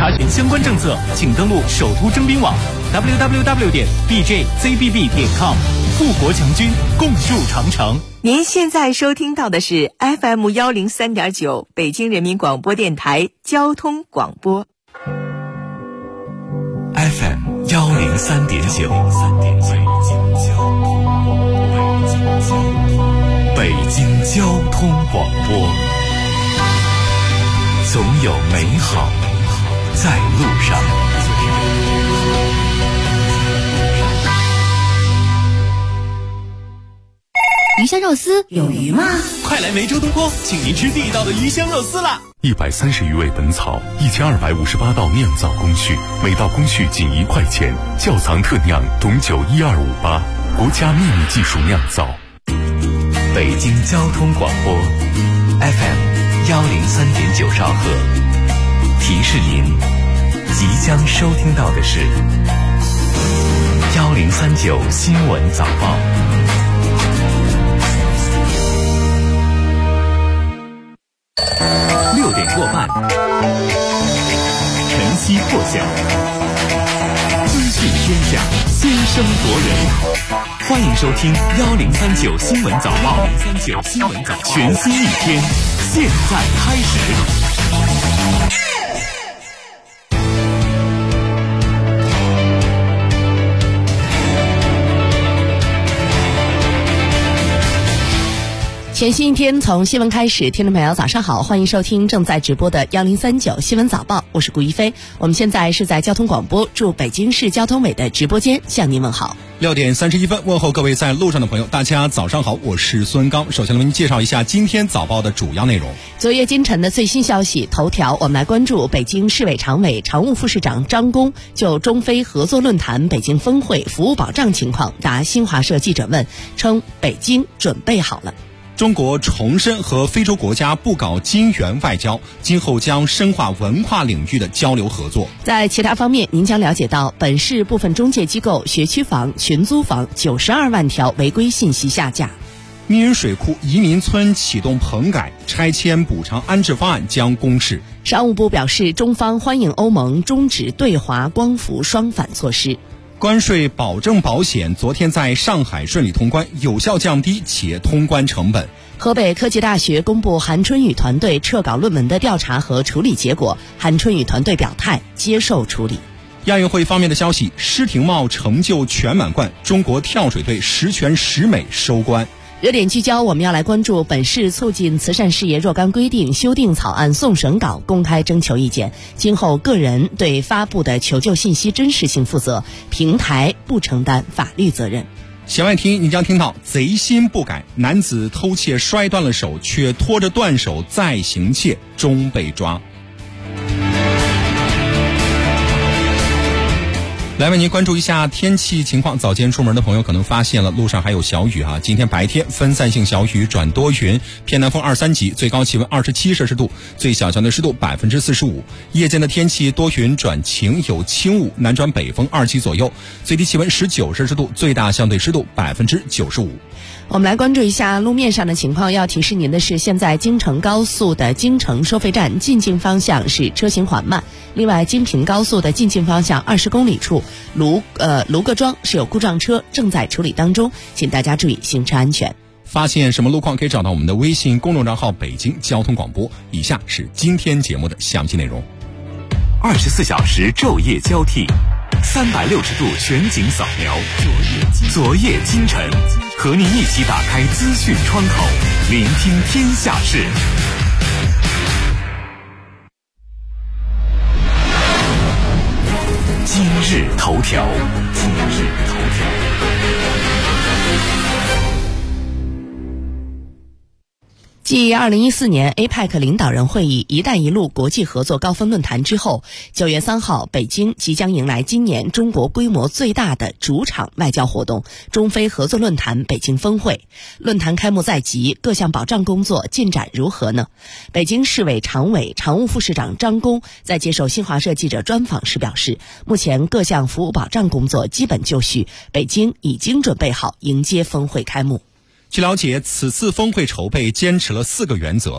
查询相关政策，请登录首都征兵网 www.bjzbb.com。富国强军，共筑长城。 您现在收听到的是 FM 103.9北京人民广播电台交通广播。 FM 103.9，北京交通广播，总有美好在路上。 鱼香肉丝有鱼吗？ 快来梅州东坡，请您吃地道的鱼香肉丝啦 ！130余味本草，1258道酿造工序，每道工序仅1块钱。窖藏特酿董酒12588，国家秘密技术酿造。北京交通广播 FM 103.9兆赫，提示您即将收听到的是1039新闻早报。6点过半，晨曦破晓，资讯天下，先声夺人。欢迎收听1039新闻早报，全新一天，现在开始。 全新一天从新闻开始，听众朋友早上好，欢迎收听正在直播的1039新闻早报，我是顾一飞。我们现在是在交通广播驻北京市交通委的直播间向您问好。 6点31分，问候各位在路上的朋友，大家早上好，我是孙刚。首先为您介绍一下今天早报的主要内容。 昨夜今晨的最新消息头条，我们来关注北京市委常委、常务副市长张工就中非合作论坛北京峰会服务保障情况答新华社记者问，称北京准备好了。 中国重申和非洲国家不搞金元外交，今后将深化文化领域的交流合作。 在其他方面，您将了解到本市部分中介机构学区房、群租房92万条违规信息下架。 密云水库移民村启动棚改，拆迁补偿安置方案将公示。 商务部表示，中方欢迎欧盟终止对华光伏双反措施。 关税保证保险昨天在上海顺利通关，有效降低企业通关成本。 河北科技大学公布韩春雨团队撤稿论文的调查和处理结果，韩春雨团队表态接受处理。 亚运会方面的消息，施廷懋成就全满贯，中国跳水队10全10美收官。 热点聚焦，我们要来关注本市促进慈善事业若干规定修订草案送审稿公开征求意见，今后个人对发布的求救信息真实性负责，平台不承担法律责任。 弦外听，你将听到贼心不改，男子偷窃摔断了手，却拖着断手再行窃，终被抓。来为您关注一下天气情况。早间出门的朋友可能发现了路上还有小雨啊。今天白天分散性小雨转多云，偏南风2、3级，最高气温27摄氏度，最小相对湿度45%。夜间的天气多云转晴，有轻雾，南转北风2级左右，最低气温19摄氏度，最大相对湿度95%。 我们来关注一下路面上的情况。要提示您的是，现在京承高速的京承收费站进京方向是车行缓慢，另外京平高速的进京方向20公里处卢各庄是有故障车正在处理当中，请大家注意行车安全。 发现什么路况可以找到我们的微信公众账号北京交通广播。以下是今天节目的详细内容。 24小时昼夜交替，360度全景扫描，昨夜今晨，和您一起打开资讯窗口，聆听天下事。今日头条。 继2014年 APEC 领导人会议“一带一路”国际合作高峰论坛之后，9月3号，北京即将迎来今年中国规模最大的主场外交活动——中非合作论坛北京峰会。论坛开幕在即，各项保障工作进展如何呢？北京市委常委、常务副市长张工在接受新华社记者专访时表示，目前各项服务保障工作基本就绪，北京已经准备好迎接峰会开幕。 据了解，此次峰会筹备坚持了4个原则：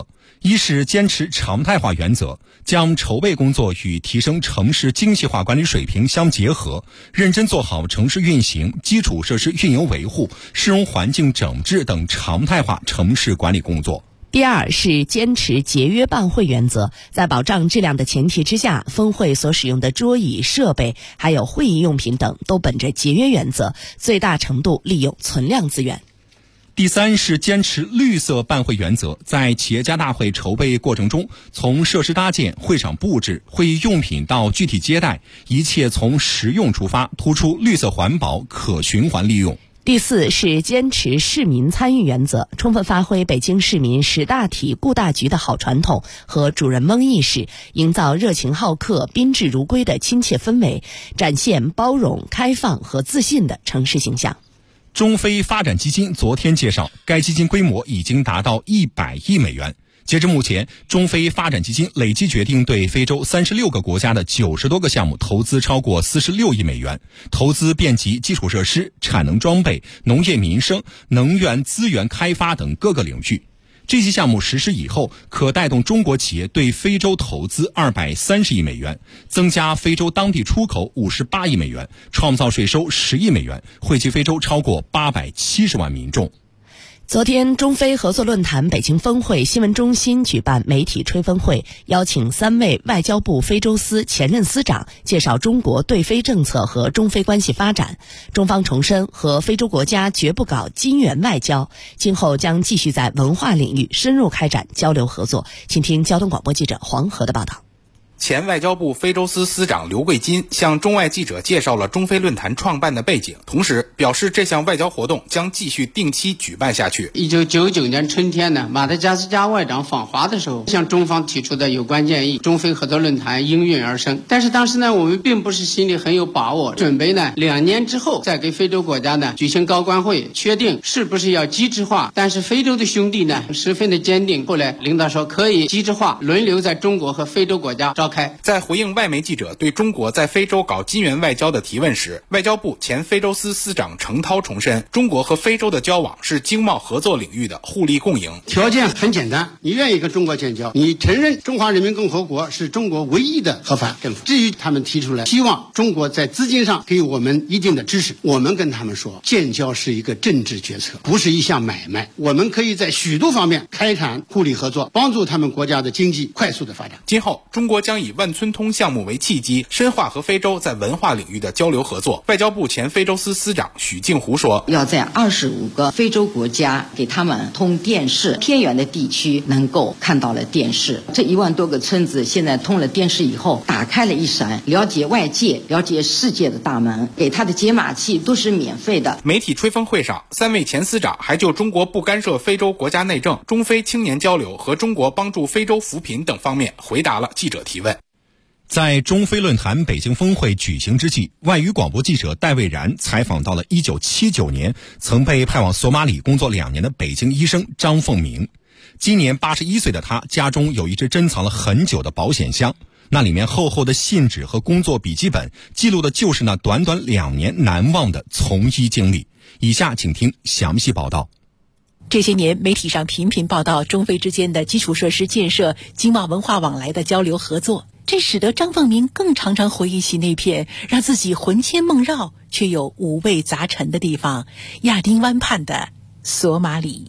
一是坚持常态化原则，将筹备工作与提升城市精细化管理水平相结合，认真做好城市运行、基础设施运营维护、市容环境整治等常态化城市管理工作。 第二是坚持节约办会原则，在保障质量的前提之下，峰会所使用的桌椅、设备还有会议用品等都本着节约原则，最大程度利用存量资源。 第三是坚持绿色办会原则，在企业家大会筹备过程中，从设施搭建、会场布置、会议用品到具体接待，一切从实用出发，突出绿色环保、可循环利用。 第四是坚持市民参与原则，充分发挥北京市民识大体、顾大局的好传统和主人翁意识，营造热情好客、宾至如归的亲切氛围，展现包容、开放和自信的城市形象。 中非发展基金昨天介绍，该基金规模已经达到100亿美元。截至目前，中非发展基金累计决定对非洲36个国家的90多个项目投资超过46亿美元，投资遍及基础设施、产能装备、农业民生、能源资源开发等各个领域。这些项目实施以后，可带动中国企业对非洲投资230亿美元，增加非洲当地出口58亿美元，创造税收10亿美元，惠及非洲超过870万民众。 昨天，中非合作论坛北京峰会新闻中心举办媒体吹风会，邀请3位外交部非洲司前任司长介绍中国对非政策和中非关系发展。中方重申，和非洲国家绝不搞金元外交，今后将继续在文化领域深入开展交流合作。请听交通广播记者黄河的报道。 前外交部非洲司司长刘桂金向中外记者介绍了中非论坛创办的背景，同时表示这项外交活动将继续定期举办下去。 1999年春天呢，马达加斯加外长访华的时候，向中方提出的有关建议，中非合作论坛应运而生。但是当时呢，我们并不是心里很有把握，准备呢2年之后再给非洲国家呢举行高官会，确定是不是要机制化。但是非洲的兄弟呢十分的坚定，后来领导说可以机制化，轮流在中国和非洲国家召开。 在回应外媒记者对中国在非洲搞金元外交的提问时，外交部前非洲司司长程涛重申，中国和非洲的交往是经贸合作领域的互利共赢。 条件很简单，你愿意跟中国建交，你承认中华人民共和国是中国唯一的合法政府。至于他们提出来希望中国在资金上给我们一定的支持，我们跟他们说，建交是一个政治决策，不是一项买卖。我们可以在许多方面开展互利合作，帮助他们国家的经济快速的发展。 今后中国将以万村通项目为契机，深化和非洲在文化领域的交流合作。外交部前非洲司司长许静湖说， 要在25个非洲国家给他们通电视，偏远的地区能够看到了电视。这1万多个村子现在通了电视以后，打开了一扇了解外界、了解世界的大门，给他的解码器都是免费的。 媒体吹风会上，3位前司长还就中国不干涉非洲国家内政、中非青年交流和中国帮助非洲扶贫等方面回答了记者提问。 在中非论坛北京峰会举行之际，外语广播记者戴卫然采访到了1979年曾被派往索马里工作2年的北京医生张凤鸣。今年81岁的他，家中有一只珍藏了很久的保险箱，那里面厚厚的信纸和工作笔记本，记录的就是那短短2年难忘的从医经历。以下请听详细报道。 这些年，媒体上频频报道中非之间的基础设施建设、经贸文化往来的交流合作，这使得张凤鸣更常常回忆起那片让自己魂牵梦绕却又五味杂陈的地方——亚丁湾畔的索马里。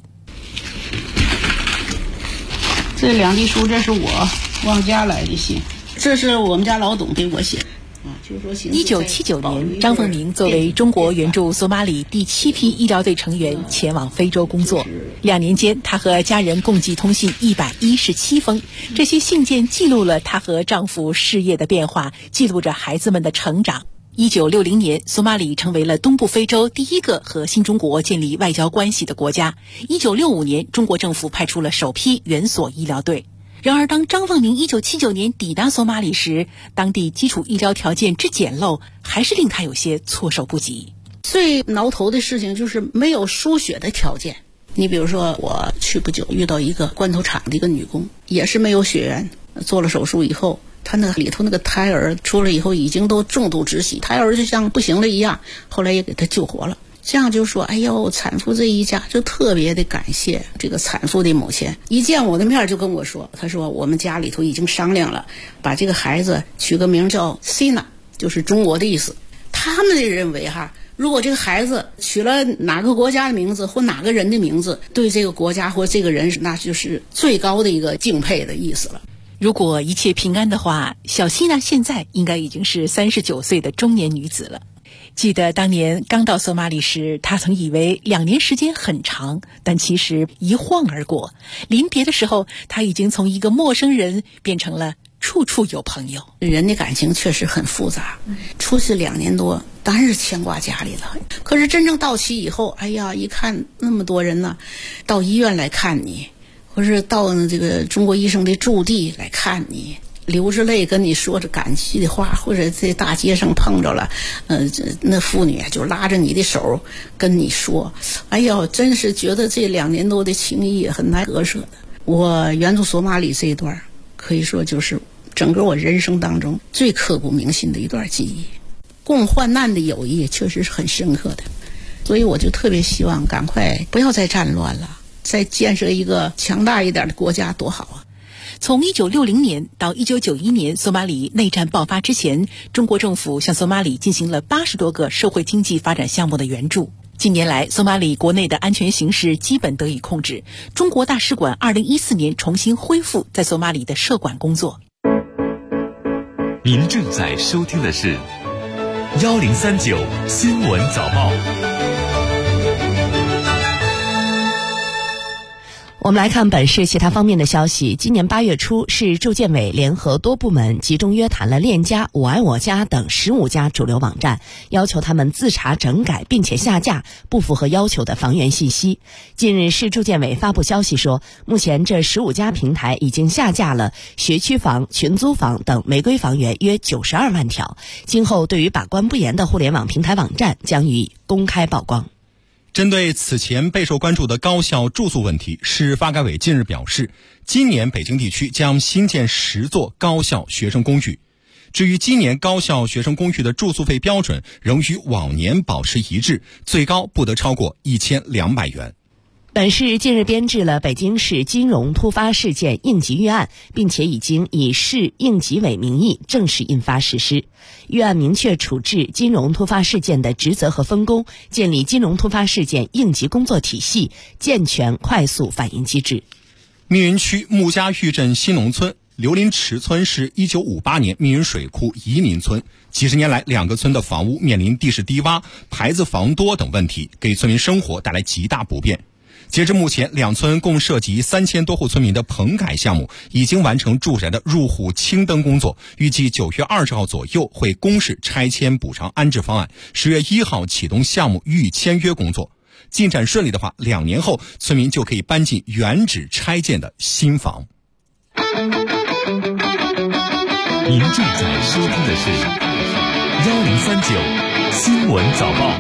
这2滴书，这是我往家来的信，这是我们家老董给我写的。 1979年，张凤鸣作为中国援助索马里第7批医疗队成员前往非洲工作。2年间，她和家人共计通信117封。这些信件记录了她和丈夫事业的变化，记录着孩子们的成长。1960年，索马里成为了东部非洲第一个和新中国建立外交关系的国家。1965年，中国政府派出了首批援索医疗队。然而，当张凤鸣1979年抵达索马里时，当地基础医疗条件之简陋，还是令他有些措手不及。 最挠头的事情就是没有输血的条件。你比如说，我去不久遇到一个罐头厂的一个女工，也是没有血源，做了手术以后，她那个里头那个胎儿出来以后已经都重度窒息，胎儿就像不行了一样，后来也给她救活了。 这样就说，哎呦，产妇这一家就特别的感谢这个产妇的母亲，一见我的面就跟我说，他说我们家里头已经商量了，把这个孩子取个名叫 Sina， 就是中国的意思。他们认为如果这个孩子取了哪个国家的名字或哪个人的名字，对这个国家或这个人那就是最高的一个敬佩的意思了。 如果一切平安的话，小希娜现在应该已经是39岁的中年女子了。记得当年刚到索马里时，她曾以为2年时间很长，但其实一晃而过。临别的时候，她已经从一个陌生人变成了处处有朋友。 人的感情确实很复杂，出去2年多当然是牵挂家里了，可是真正到期以后，哎呀，一看那么多人呢，到医院来看你，或是到这个中国医生的驻地来看你，流着泪跟你说着感激的话，或者在大街上碰着了，那妇女就拉着你的手跟你说，哎呀，真是觉得这2年多的情谊也很难割舍的。我援助索马里这一段，可以说就是整个我人生当中最刻骨铭心的一段记忆。共患难的友谊确实是很深刻的，所以我就特别希望赶快不要再战乱了，再建设一个强大一点的国家多好啊。 从1960年到1991年索马里内战爆发之前，中国政府向索马里进行了80多个社会经济发展项目的援助。近年来，索马里国内的安全形势基本得以控制，中国大使馆2014年重新恢复在索马里的设馆工作。 您正在收听的是1039新闻早报。 我们来看本市其他方面的消息。今年8月初，市住建委联合多部门集中约谈了链家、我爱我家等15家主流网站，要求他们自查整改并且下架不符合要求的房源信息。近日，市住建委发布消息说，目前这15家平台已经下架了学区房、群租房等违规房源约92万条，今后对于把关不严的互联网平台网站将予以公开曝光。 针对此前备受关注的高校住宿问题，市发改委近日表示，今年北京地区将新建10座高校学生公寓。至于今年高校学生公寓的住宿费标准仍与往年保持一致，最高不得超过1200元。 本市近日编制了北京市金融突发事件应急预案，并且已经以市应急委名义正式印发实施。预案明确处置金融突发事件的职责和分工，建立金融突发事件应急工作体系，健全快速反应机制。 密云区穆家峪镇新农村刘林池村是1958年密云水库移民村，几十年来2个村的房屋面临地势低洼、排子房多等问题，给村民生活带来极大不便。截至目前，2村共涉及3000多户村民的棚改项目已经完成住宅的入户清灯工作，预计9月20号左右会公示拆迁补偿安置方案，10月1号启动项目予以签约工作。进展顺利的话，2年后村民就可以搬进原址拆建的新房。 您正在收听的是1039新闻早报。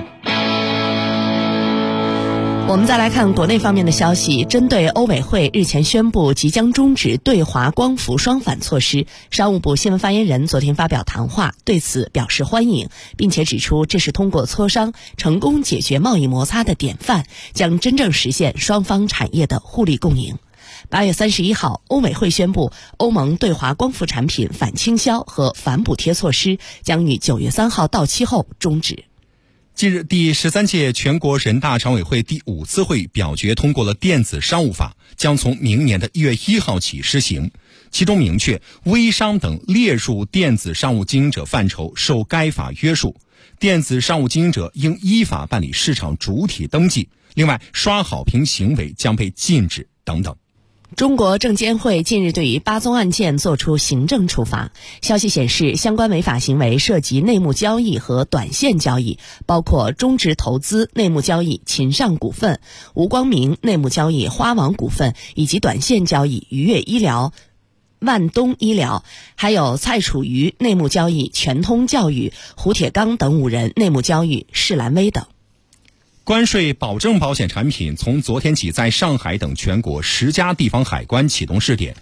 我们再来看国内方面的消息。针对欧委会日前宣布即将终止对华光伏双反措施，商务部新闻发言人昨天发表谈话，对此表示欢迎，并且指出这是通过磋商成功解决贸易摩擦的典范，将真正实现双方产业的互利共赢。8月31号，欧委会宣布，欧盟对华光伏产品反倾销和反补贴措施将于9月3号到期后终止。 近日，第13届全国人大常委会第5次会议表决通过了电子商务法，将从明年的1月1号起施行。其中明确，微商等列入电子商务经营者范畴受该法约束，电子商务经营者应依法办理市场主体登记。另外，刷好评行为将被禁止等等。 中国证监会近日对于8宗案件作出行政处罚。消息显示，相关违法行为涉及内幕交易和短线交易，包括中植投资内幕交易秦尚股份、吴光明内幕交易花王股份，以及短线交易愉悦医疗、万东医疗，还有蔡楚瑜内幕交易全通教育、胡铁刚等5人内幕交易世兰威等。 关税保证保险产品从昨天起在上海等全国10家地方海关启动试点。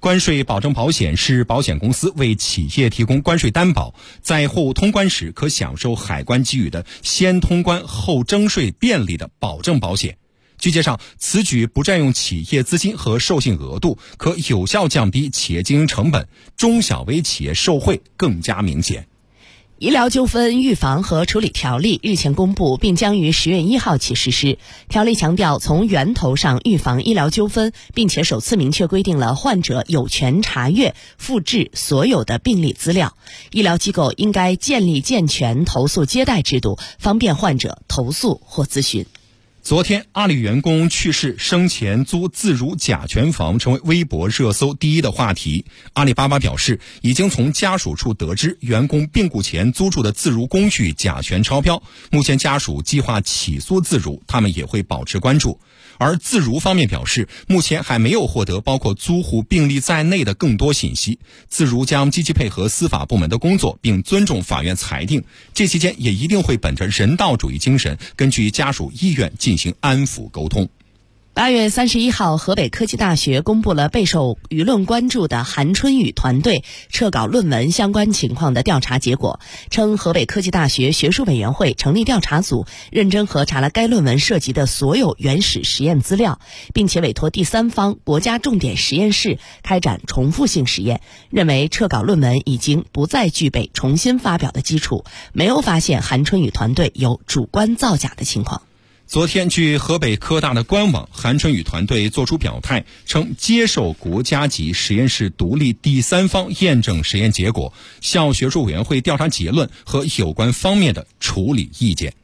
关税保证保险是保险公司为企业提供关税担保，在货物通关时可享受海关给予的先通关后征税便利的保证保险。据介绍，此举不占用企业资金和授信额度，可有效降低企业经营成本，中小微企业受惠更加明显。 医疗纠纷预防和处理条例日前公布，并将于10月1号起实施。条例强调从源头上预防医疗纠纷，并且首次明确规定了患者有权查阅、复制所有的病历资料。医疗机构应该建立健全投诉接待制度，方便患者投诉或咨询。 昨天，阿里员工去世生前租自如甲醛房成为微博热搜第一的话题。阿里巴巴表示，已经从家属处得知员工病故前租住的自如公寓甲醛超标，目前家属计划起诉自如，他们也会保持关注。而自如方面表示，目前还没有获得包括租户病历在内的更多信息。自如将积极配合司法部门的工作，并尊重法院裁定。这期间也一定会本着人道主义精神，根据家属意愿进行安抚沟通。 8月31号，河北科技大学公布了备受舆论关注的韩春雨团队撤稿论文相关情况的调查结果，称河北科技大学学术委员会成立调查组，认真核查了该论文涉及的所有原始实验资料，并且委托第三方国家重点实验室开展重复性实验，认为撤稿论文已经不再具备重新发表的基础，没有发现韩春雨团队有主观造假的情况。 昨天，据河北科大的官网，韩春雨团队作出表态，称接受国家级实验室独立第三方验证实验结果，校学术委员会调查结论和有关方面的处理意见。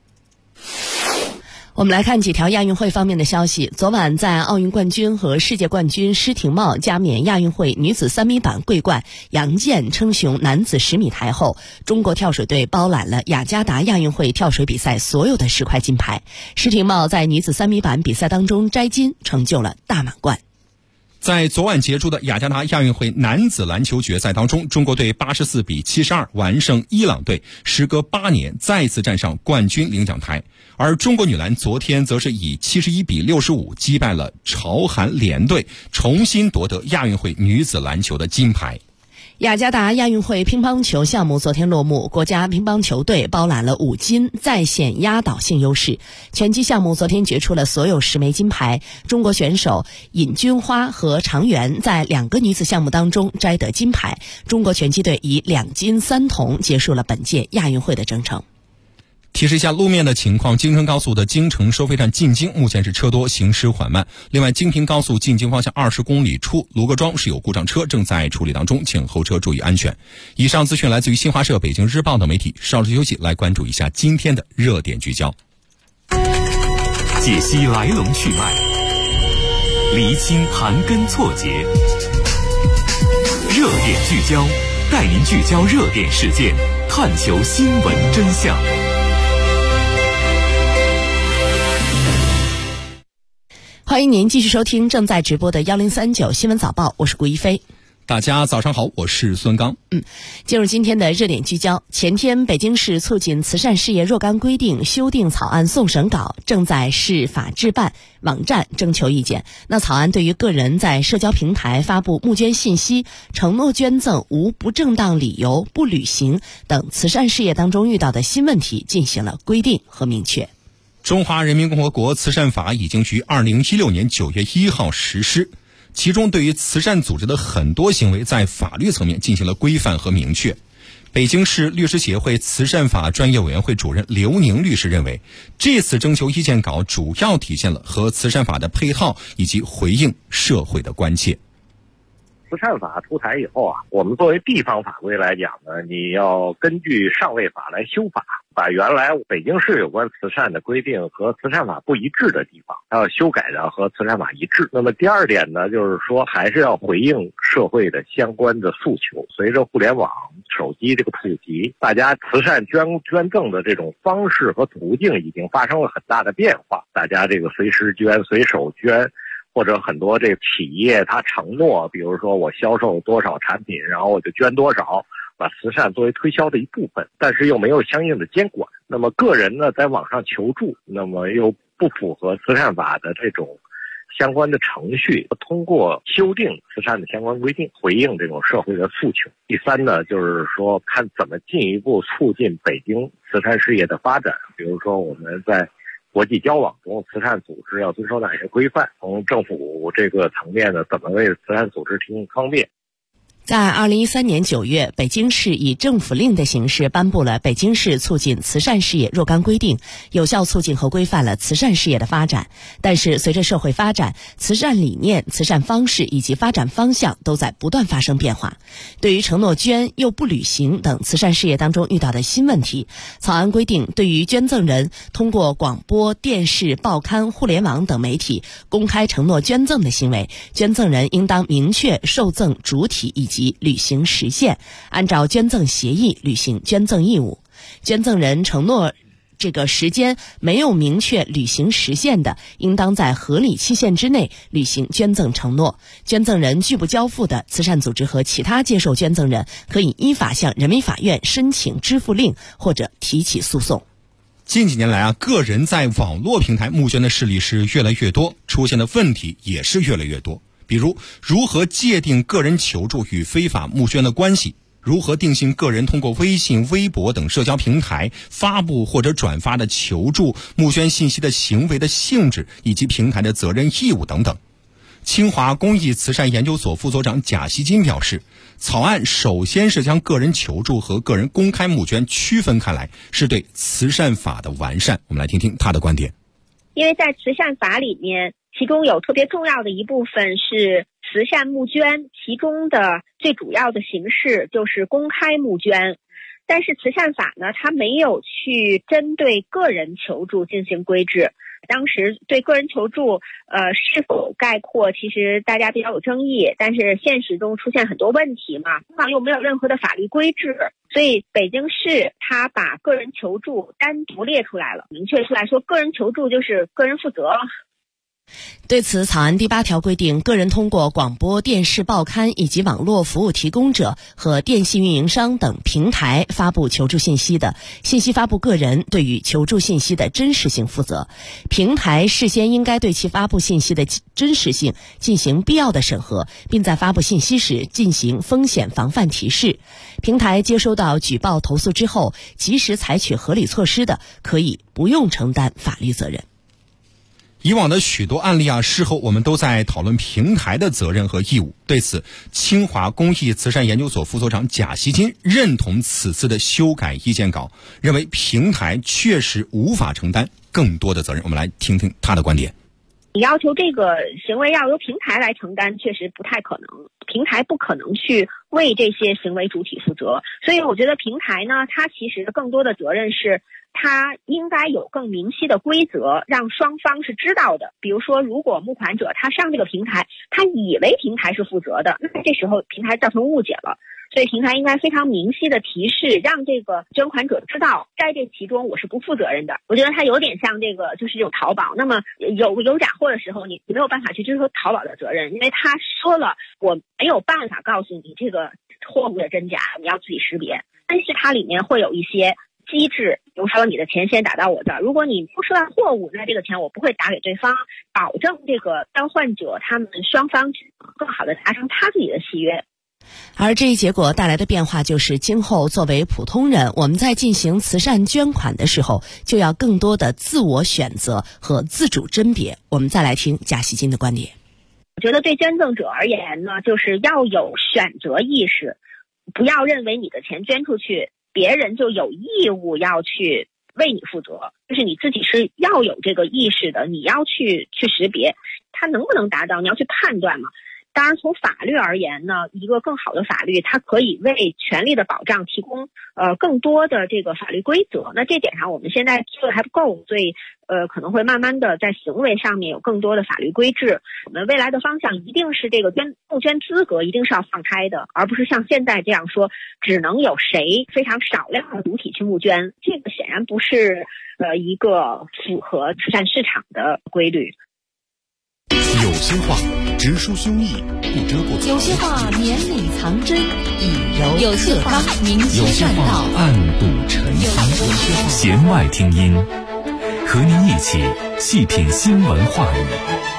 我们来看几条亚运会方面的消息。昨晚在奥运冠军和世界冠军施廷懋加冕亚运会女子3米板桂冠杨健称雄男子10米台后，中国跳水队包揽了雅加达亚运会跳水比赛所有的10块金牌。施廷懋在女子3米板比赛当中摘金，成就了大满贯。 在昨晚结束的雅加达亚运会男子篮球决赛当中，中国队84比72完胜伊朗队，时隔8年再次站上冠军领奖台。而中国女篮昨天则是以71比65击败了朝韩联队，重新夺得亚运会女子篮球的金牌。 雅加达亚运会乒乓球项目昨天落幕，国家乒乓球队包揽了5金，再现压倒性优势。拳击项目昨天决出了所有10枚金牌，中国选手尹君花和常媛在2个女子项目当中摘得金牌，中国拳击队以2金3铜结束了本届亚运会的征程。 提示一下路面的情况，京承高速的京承收费站进京目前是车多，行驶缓慢。另外，京平高速进京方向20公里处卢各庄是有故障车正在处理当中，请后车注意安全。以上资讯来自于新华社、北京日报等媒体。稍事休息，来关注一下今天的热点聚焦， 解析来龙去脉，厘清盘根错节。热点聚焦，带您聚焦热点事件，探求新闻真相。 欢迎您继续收听正在直播的1039新闻早报，我是顾一飞。 大家早上好，我是孙刚。 进入今天的热点聚焦。前天，北京市促进慈善事业若干规定修订草案送审稿正在市法制办网站征求意见。那草案对于个人在社交平台发布募捐信息、承诺捐赠无不正当理由不履行等慈善事业当中遇到的新问题进行了规定和明确。 中华人民共和国慈善法已经于2016年9月1号实施，其中对于慈善组织的很多行为在法律层面进行了规范和明确。北京市律师协会慈善法专业委员会主任刘宁律师认为，这次征求意见稿主要体现了和慈善法的配套以及回应社会的关切。 慈善法出台以后啊，我们作为地方法规来讲呢，你要根据上位法来修法，把原来北京市有关慈善的规定和慈善法不一致的地方，要修改的和慈善法一致。那么第二点呢，就是说还是要回应社会的相关的诉求。随着互联网、手机这个普及，大家慈善捐赠的这种方式和途径已经发生了很大的变化，大家这个随时捐、随手捐，或者很多这个企业他承诺，比如说我销售多少产品，然后我就捐多少，把慈善作为推销的一部分，但是又没有相应的监管。那么个人呢，在网上求助，那么又不符合慈善法的这种相关的程序，通过修订慈善的相关规定，回应这种社会的诉求。第三呢，就是说看怎么进一步促进北京慈善事业的发展，比如说我们在国际交往中，慈善组织要遵守哪些规范？从政府这个层面呢，怎么为慈善组织提供方便？ 在2013年9月，北京市以政府令的形式颁布了《北京市促进慈善事业若干规定》，有效促进和规范了慈善事业的发展。但是随着社会发展，慈善理念、慈善方式以及发展方向都在不断发生变化。对于承诺捐又不履行等慈善事业当中遇到的新问题，草案规定，对于捐赠人通过广播、电视、报刊、互联网等媒体公开承诺捐赠的行为，捐赠人应当明确受赠主体以及履行时限，按照捐赠协议履行捐赠义务。捐赠人承诺这个时间没有明确履行时限的，应当在合理期限之内履行捐赠承诺。捐赠人拒不交付的，慈善组织和其他接受捐赠人可以依法向人民法院申请支付令或者提起诉讼。 近几年来个人在网络平台募捐的事例是越来越多，出现的问题也是越来越多。比如，如何界定个人求助与非法募捐的关系？如何定性个人通过微信、微博等社交平台发布或者转发的求助、募捐信息的行为的性质以及平台的责任义务等等？清华公益慈善研究所副所长贾希金表示，草案首先是将个人求助和个人公开募捐区分开来，是对慈善法的完善。我们来听听他的观点。 因为在慈善法里面，其中有特别重要的一部分是慈善募捐，其中的最主要的形式就是公开募捐。但是慈善法呢，它没有去针对个人求助进行规制。当时对个人求助是否概括，其实大家比较有争议，但是现实中出现很多问题嘛，又没有任何的法律规制，所以北京市它把个人求助单独列出来了，明确出来说个人求助就是个人负责。 对此，草案第8条规定，个人通过广播、电视、报刊以及网络服务提供者和电信运营商等平台发布求助信息的，信息发布个人对于求助信息的真实性负责。平台事先应该对其发布信息的真实性进行必要的审核，并在发布信息时进行风险防范提示。平台接收到举报投诉之后，及时采取合理措施的，可以不用承担法律责任。 以往的许多案例事后我们都在讨论平台的责任和义务。对此，清华公益慈善研究所副所长贾希金认同此次的修改意见稿，认为平台确实无法承担更多的责任。我们来听听他的观点。 你要求这个行为要由平台来承担，确实不太可能。平台不可能去为这些行为主体负责，所以我觉得平台呢，它其实更多的责任是它应该有更明晰的规则，让双方是知道的。比如说，如果募款者他上这个平台，他以为平台是负责的，那这时候平台造成误解了。所以平台应该非常明晰的提示，让这个捐款者知道，在这其中我是不负责任的。我觉得它有点像就是这种淘宝。那么有假货的时候，你没有办法去追究淘宝的责任，因为他说了，我没有办法告诉你这个货物的真假，你要自己识别。但是它里面会有一些机制，比如说你的钱先打到我这儿，如果你不收到货物，那这个钱我不会打给对方，保证这个交换者他们双方更好的达成他自己的契约。 而这一结果带来的变化就是，今后作为普通人，我们在进行慈善捐款的时候，就要更多的自我选择和自主甄别。我们再来听贾希金的观点。 我觉得对捐赠者而言呢，就是要有选择意识，不要认为你的钱捐出去，别人就有义务要去为你负责，就是你自己是要有这个意识的，你要去识别它能不能达到，你要去判断嘛。当然，从法律而言呢，一个更好的法律，它可以为权利的保障提供更多的这个法律规则。那这点上我们现在做的还不够，所以可能会慢慢的在行为上面有更多的法律规制。我们未来的方向一定是这个募捐资格一定是要放开的，而不是像现在这样说只能有谁非常少量的主体去募捐，这个显然不是一个符合慈善市场的规律。 有些话直抒胸臆，不遮过有些话绵里藏针，以柔有些话明有些善道， 暗度陈仓。弦外听音，和您一起细品新闻话语。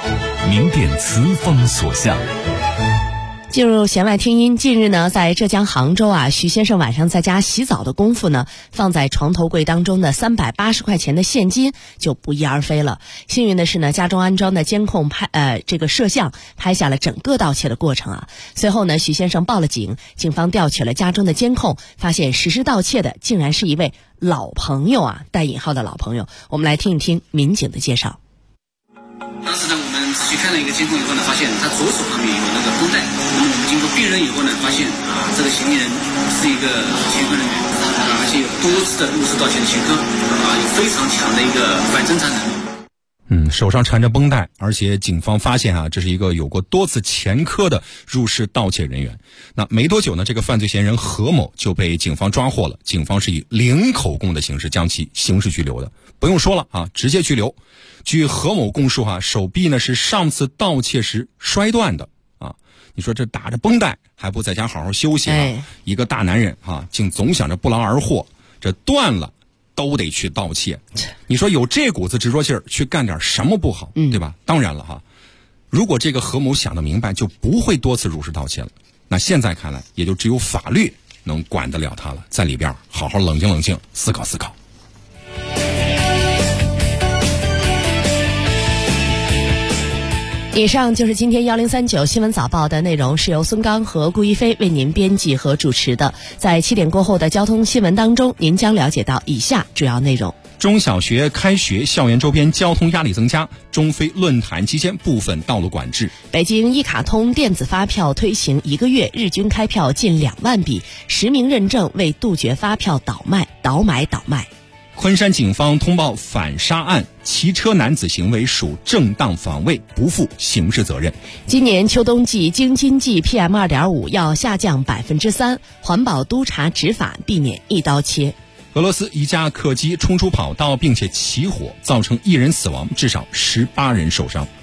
名店词方所向。 进入弦外听音，近日呢，在浙江杭州徐先生晚上在家洗澡的功夫呢，放在床头柜当中的380块钱的现金就不翼而飞了。幸运的是呢，家中安装的监控摄像拍下了整个盗窃的过程随后呢，徐先生报了警，警方调取了家中的监控，发现实施盗窃的竟然是一位老朋友带引号的老朋友。我们来听一听民警的介绍。 当时呢，我们仔细看了一个监控以后呢，发现他左手旁边有那个绷带。那么我们经过辨认以后呢，发现这个嫌疑人是一个前科人员而且有多次的入室盗窃的前科有非常强的一个反侦查能力。 手上缠着绷带，而且警方发现这是一个有过多次前科的入室盗窃人员。那没多久呢，这个犯罪嫌疑人何某就被警方抓获了。警方是以零口供的形式将其刑事拘留的，不用说了直接拘留。据何某供述手臂呢是上次盗窃时摔断的你说这打着绷带还不在家好好休息一个大男人竟总想着不劳而获，这断了都得去盗窃。你说有这股子执着劲儿去干点什么不好对吧？当然了如果这个何某想得明白，就不会多次入室盗窃了。那现在看来也就只有法律能管得了他了，在里边好好冷静冷静，思考思考。 以上就是今天1039新闻早报的内容，是由孙刚和顾一飞为您编辑和主持的。在7点过后的交通新闻当中，您将了解到以下主要内容： 中小学开学，校园周边交通压力增加；中非论坛期间部分道路管制； 北京一卡通电子发票推行1个月，日均开票近2万笔，实名认证为杜绝发票倒买。 昆山警方通报反杀案，骑车男子行为属正当防卫，不负刑事责任。 今年秋冬季京津冀 PM2.5 要下降3%，环保督查执法，避免一刀切。 俄罗斯一架客机冲出跑道并且起火，造成1人死亡，至少18人受伤。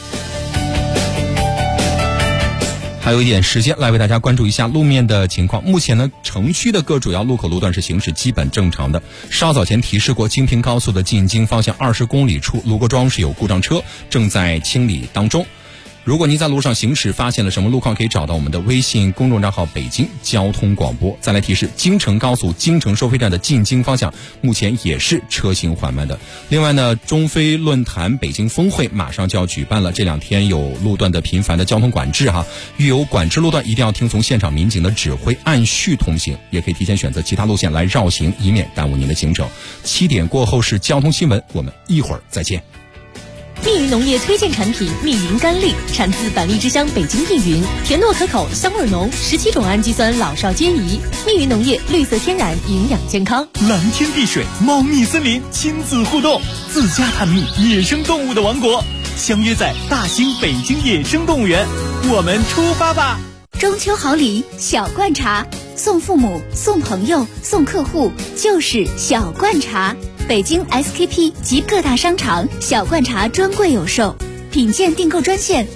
还有一点时间来为大家关注一下路面的情况。目前呢，城区的各主要路口路段是行驶基本正常的。稍早前提示过，京平高速的进京方向20公里处卢沟庄是有故障车，正在清理当中。如果您在路上行驶发现了什么路况，可以找到我们的微信公众账号北京交通广播。再来提示，京承高速京承收费站的进京方向目前也是车行缓慢的。另外呢，中非论坛北京峰会马上就要举办了，这2天有路段的频繁的交通管制遇有管制路段一定要听从现场民警的指挥，按序通行，也可以提前选择其他路线来绕行，以免耽误您的行程。7点过后是交通新闻，我们一会儿再见。 密云农业推荐产品密云甘栗，产自百丽之乡北京密云，甜糯可口，香味浓，17种氨基酸老少皆宜。密云农业绿色天然，营养健康。 蓝天碧水，猫蜜森林，亲子互动，自家探秘野生动物的王国，相约在大兴北京野生动物园，我们出发吧！ 中秋好礼，小罐茶，送父母、送朋友、送客户，就是小罐茶。北京 SKP 及各大商场小罐茶专柜有售，品鉴订购专线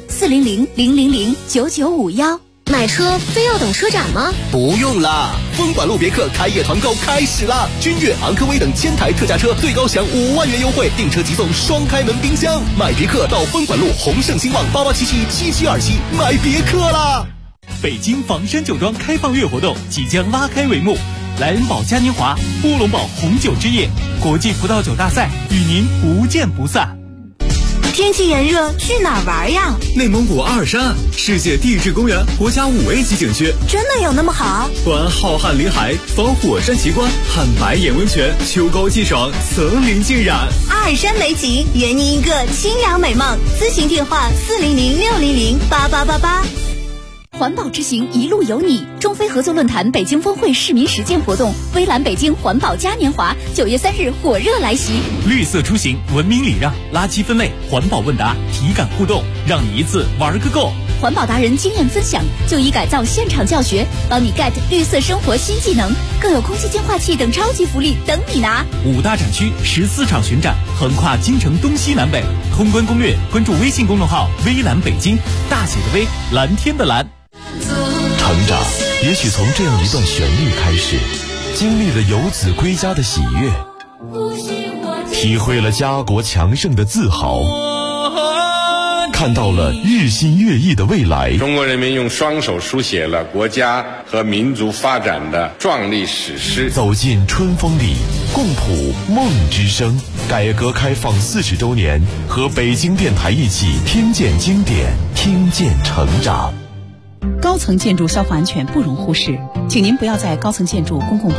400-000-9951。 买车非要等车展吗？ 不用啦，风管路别克开业团购开始啦！君越、昂科威等1000台特价车，最高享5万元优惠，订车即送双开门冰箱。买别克到风管路宏盛兴旺88777727买别克啦！ 北京房山酒庄开放月活动即将拉开帷幕，莱恩堡嘉年华、乌龙堡红酒之夜、国际葡萄酒大赛与您不见不散。 天气炎热，去哪儿玩呀？ 内蒙古阿尔山世界地质公园国家5A 级景区， 真的有那么好？ 观浩瀚林海，访火山奇观，看白眼温泉，秋高气爽，层林尽染。 阿尔山美景，圆你一个清凉美梦。咨询电话400-600-8888。环保之行一路有你，中非合作论坛北京峰会市民实践活动，微蓝北京环保嘉年华9月3日火热来袭。 绿色出行，文明礼让，垃圾分类，环保问答，体感互动，让你一次玩个够。 环保达人经验分享，就医改造现场教学，帮你 get 绿色生活新技能，更有空气净化器等超级福利等你拿。 5大展区14场巡展，横跨京城东西南北。通关攻略，关注微信公众号微蓝北京，大写的微，蓝天的蓝。 成长也许从这样一段旋律开始，经历了游子归家的喜悦，体会了家国强盛的自豪， 看到了日新月异的未来。 中国人民用双手书写了国家和民族发展的壮丽史诗。 走进春风里，共谱梦之声。改革开放40周年，和北京电台一起听见经典，听见成长。 高层建筑消防安全不容忽视，请您不要在高层建筑公共